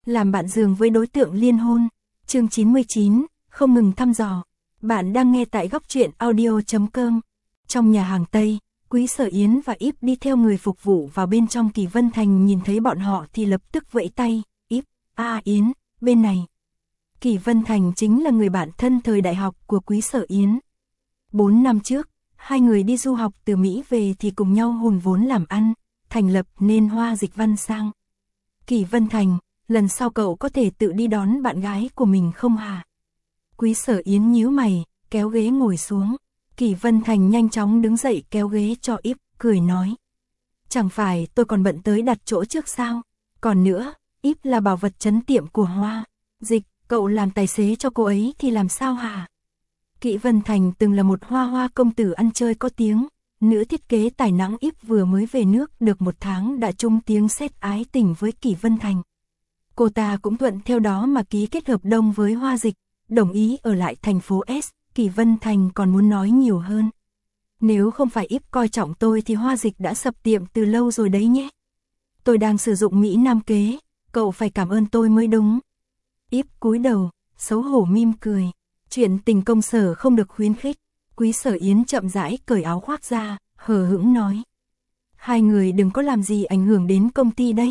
làm bạn giường với đối tượng liên hôn. Chương 99, không ngừng thăm dò. Bạn đang nghe tại góc truyện audio.com. Trong nhà hàng Tây, Quý Sở Yến và Íp đi theo người phục vụ vào bên trong. Kỳ Vân Thành nhìn thấy bọn họ thì lập tức vẫy tay, Íp, Yến, bên này. Kỳ Vân Thành chính là người bạn thân thời đại học của Quý Sở Yến. 4 năm trước, hai người đi du học từ Mỹ về thì cùng nhau hùn vốn làm ăn, thành lập nên Hoa Dịch Văn Sang. Kỳ Vân Thành, lần sau cậu có thể tự đi đón bạn gái của mình không hả? Quý Sở Yến nhíu mày, kéo ghế ngồi xuống. Kỳ Vân Thành nhanh chóng đứng dậy kéo ghế cho Íp, cười nói. Chẳng phải tôi còn bận tới đặt chỗ trước sao? Còn nữa, Íp là bảo vật trấn tiệm của Hoa Dịch, cậu làm tài xế cho cô ấy thì làm sao hả? Kỳ Vân Thành từng là một hoa công tử ăn chơi có tiếng, nữ thiết kế tài năng. Íp vừa mới về nước được 1 tháng đã trúng tiếng sét ái tình với Kỳ Vân Thành. Cô ta cũng thuận theo đó mà ký kết hợp đồng với Hoa Dịch, đồng ý ở lại thành phố S. Kỳ Vân Thành còn muốn nói nhiều hơn. Nếu không phải Íp coi trọng tôi thì Hoa Dịch đã sập tiệm từ lâu rồi đấy nhé. Tôi đang sử dụng Mỹ Nam kế, cậu phải cảm ơn tôi mới đúng. Íp cúi đầu, xấu hổ mỉm cười. Chuyện tình công sở không được khuyến khích. Quý Sở Yến chậm rãi cởi áo khoác ra, hờ hững nói. Hai người đừng có làm gì ảnh hưởng đến công ty đấy.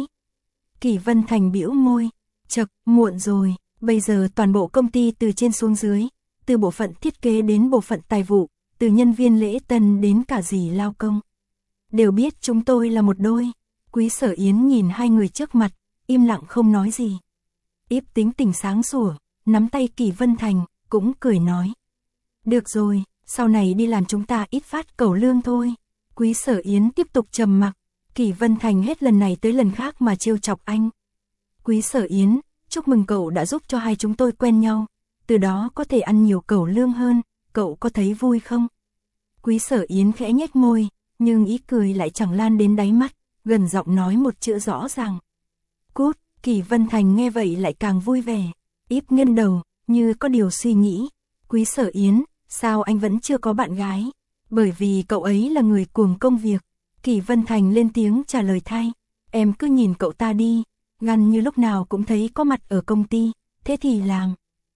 Kỳ Vân Thành bĩu môi. Chậc, muộn rồi, bây giờ toàn bộ công ty từ trên xuống dưới, từ bộ phận thiết kế đến bộ phận tài vụ, từ nhân viên lễ tân đến cả dì lao công, đều biết chúng tôi là một đôi. Quý Sở Yến nhìn hai người trước mặt, im lặng không nói gì. Íp tính tình sáng sủa, nắm tay Kỳ Vân Thành, cũng cười nói. Được rồi, sau này đi làm chúng ta ít phát cẩu lương thôi. Quý Sở Yến tiếp tục trầm mặc. Kỳ Vân Thành hết lần này tới lần khác mà trêu chọc anh. Quý Sở Yến, chúc mừng cậu đã giúp cho hai chúng tôi quen nhau, từ đó có thể ăn nhiều cẩu lương hơn, cậu có thấy vui không? Quý Sở Yến khẽ nhếch môi, nhưng ý cười lại chẳng lan đến đáy mắt, gần giọng nói một chữ rõ ràng. Cút. Kỳ Vân Thành nghe vậy lại càng vui vẻ. Íp nghiêng đầu, như có điều suy nghĩ. Quý Sở Yến, sao anh vẫn chưa có bạn gái? Bởi vì cậu ấy là người cuồng công việc. Kỳ Vân Thành lên tiếng trả lời thay. Em cứ nhìn cậu ta đi, gần như lúc nào cũng thấy có mặt ở công ty, thế thì làm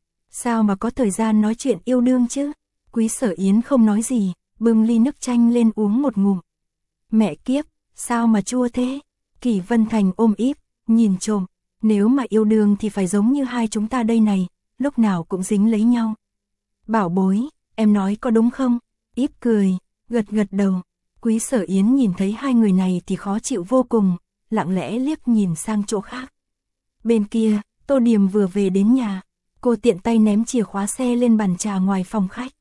sao mà có thời gian nói chuyện yêu đương chứ? Quý Sở Yến không nói gì, bưng ly nước chanh lên uống một ngụm. Mẹ kiếp, sao mà chua thế? Kỳ Vân Thành ôm Íp, nhìn trộm. Nếu mà yêu đương thì phải giống như hai chúng ta đây này, lúc nào cũng dính lấy nhau. Bảo bối, em nói có đúng không? Íp cười, gật gật đầu. Quý Sở Yến nhìn thấy hai người này thì khó chịu vô cùng, lặng lẽ liếc nhìn sang chỗ khác. Bên kia, Tô Điềm vừa về đến nhà, cô tiện tay ném chìa khóa xe lên bàn trà ngoài phòng khách.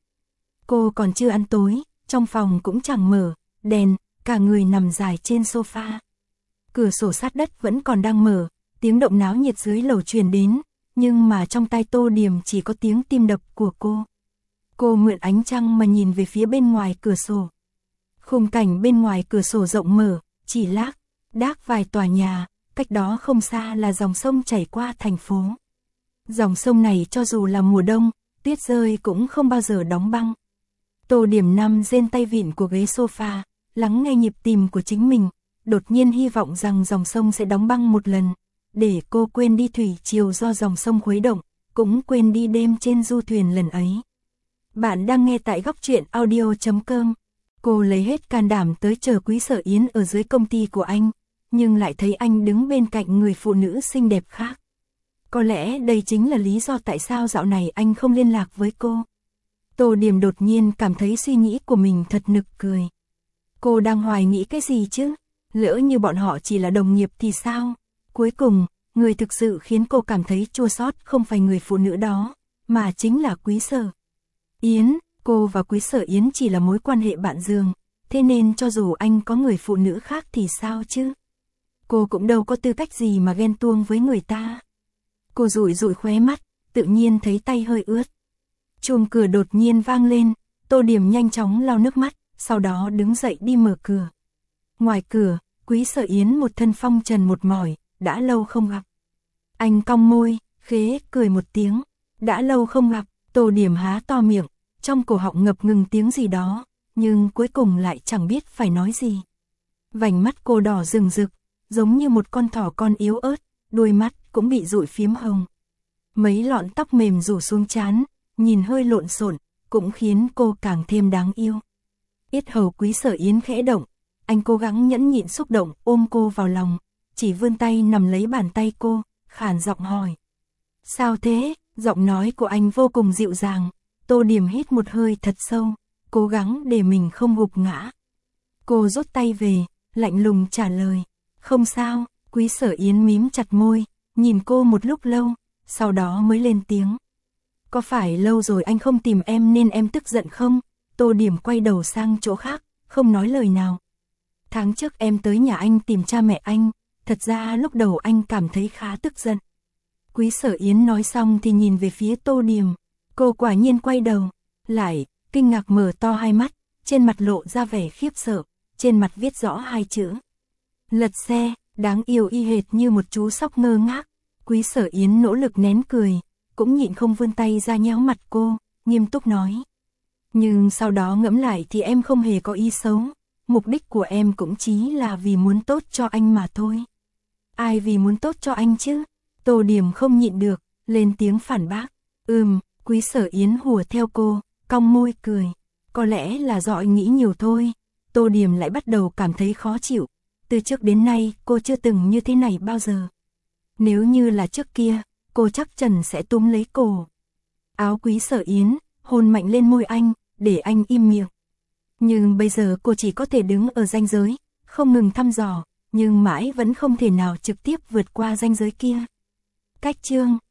Cô còn chưa ăn tối, trong phòng cũng chẳng mở đèn, cả người nằm dài trên sofa. Cửa sổ sát đất vẫn còn đang mở, tiếng động náo nhiệt dưới lầu truyền đến, nhưng mà trong tai Tô Điềm chỉ có tiếng tim đập của cô. Cô mượn ánh trăng mà nhìn về phía bên ngoài cửa sổ. Khung cảnh bên ngoài cửa sổ rộng mở, chỉ lác đác vài tòa nhà, cách đó không xa là dòng sông chảy qua thành phố. Dòng sông này cho dù là mùa đông, tuyết rơi cũng không bao giờ đóng băng. Tô Điềm nằm trên tay vịn của ghế sofa, lắng nghe nhịp tim của chính mình, đột nhiên hy vọng rằng dòng sông sẽ đóng băng một lần, để cô quên đi thủy triều do dòng sông khuấy động, cũng quên đi đêm trên du thuyền lần ấy. Bạn đang nghe tại góc truyện audio.com. Cô lấy hết can đảm tới chờ Quý Sở Yến ở dưới công ty của anh, nhưng lại thấy anh đứng bên cạnh người phụ nữ xinh đẹp khác. Có lẽ đây chính là lý do tại sao dạo này anh không liên lạc với cô. Tô Điềm đột nhiên cảm thấy suy nghĩ của mình thật nực cười. Cô đang hoài nghĩ cái gì chứ? Lỡ như bọn họ chỉ là đồng nghiệp thì sao? Cuối cùng, người thực sự khiến cô cảm thấy chua xót không phải người phụ nữ đó, mà chính là Quý Sở Yến. Cô và Quý Sở Yến chỉ là mối quan hệ bạn giường, thế nên cho dù anh có người phụ nữ khác thì sao chứ? Cô cũng đâu có tư cách gì mà ghen tuông với người ta. Cô dụi dụi khóe mắt, tự nhiên thấy tay hơi ướt. Chuông cửa đột nhiên vang lên, Tô Điềm nhanh chóng lau nước mắt, sau đó đứng dậy đi mở cửa. Ngoài cửa, Quý Sở Yến một thân phong trần một mỏi, đã lâu không gặp. Anh cong môi, khế cười một tiếng, đã lâu không gặp. Tô Điềm há to miệng, trong cổ họng ngập ngừng tiếng gì đó, nhưng cuối cùng lại chẳng biết phải nói gì. Vành mắt cô đỏ rừng rực, giống như một con thỏ con yếu ớt, đôi mắt mắt cũng bị dụi phím hồng. Mấy lọn tóc mềm rủ xuống trán, nhìn hơi lộn xộn, cũng khiến cô càng thêm đáng yêu. Yết hầu Quý Sở Yến khẽ động, anh cố gắng nhẫn nhịn xúc động ôm cô vào lòng, chỉ vươn tay nắm lấy bàn tay cô, khàn giọng hỏi. Sao thế? Giọng nói của anh vô cùng dịu dàng. Tô Điểm hít một hơi thật sâu, cố gắng để mình không gục ngã. Cô rút tay về, lạnh lùng trả lời. Không sao. Quý Sở Yến mím chặt môi, nhìn cô một lúc lâu, sau đó mới lên tiếng. Có phải lâu rồi anh không tìm em nên em tức giận không? Tô Điểm quay đầu sang chỗ khác, không nói lời nào. Tháng trước em tới nhà anh tìm cha mẹ anh, thật ra lúc đầu anh cảm thấy khá tức giận. Quý Sở Yến nói xong thì nhìn về phía Tô Điểm. Cô quả nhiên quay đầu, lại, kinh ngạc mở to hai mắt, trên mặt lộ ra vẻ khiếp sợ, trên mặt viết rõ hai chữ. Lật xe, đáng yêu y hệt như một chú sóc ngơ ngác. Quý Sở Yến nỗ lực nén cười, cũng nhịn không vươn tay ra nhéo mặt cô, nghiêm túc nói. Nhưng sau đó ngẫm lại thì em không hề có ý xấu, mục đích của em cũng chỉ là vì muốn tốt cho anh mà thôi. Ai vì muốn tốt cho anh chứ? Tô Điểm không nhịn được, lên tiếng phản bác. Quý Sở Yến hùa theo cô, cong môi cười. Có lẽ là do anh nghĩ nhiều thôi. Tô Điểm lại bắt đầu cảm thấy khó chịu. Từ trước đến nay cô chưa từng như thế này bao giờ. Nếu như là trước kia, cô chắc chắn sẽ túm lấy cổ áo Quý Sở Yến, hôn mạnh lên môi anh, để anh im miệng. Nhưng bây giờ cô chỉ có thể đứng ở ranh giới, không ngừng thăm dò, nhưng mãi vẫn không thể nào trực tiếp vượt qua ranh giới kia. Cách chương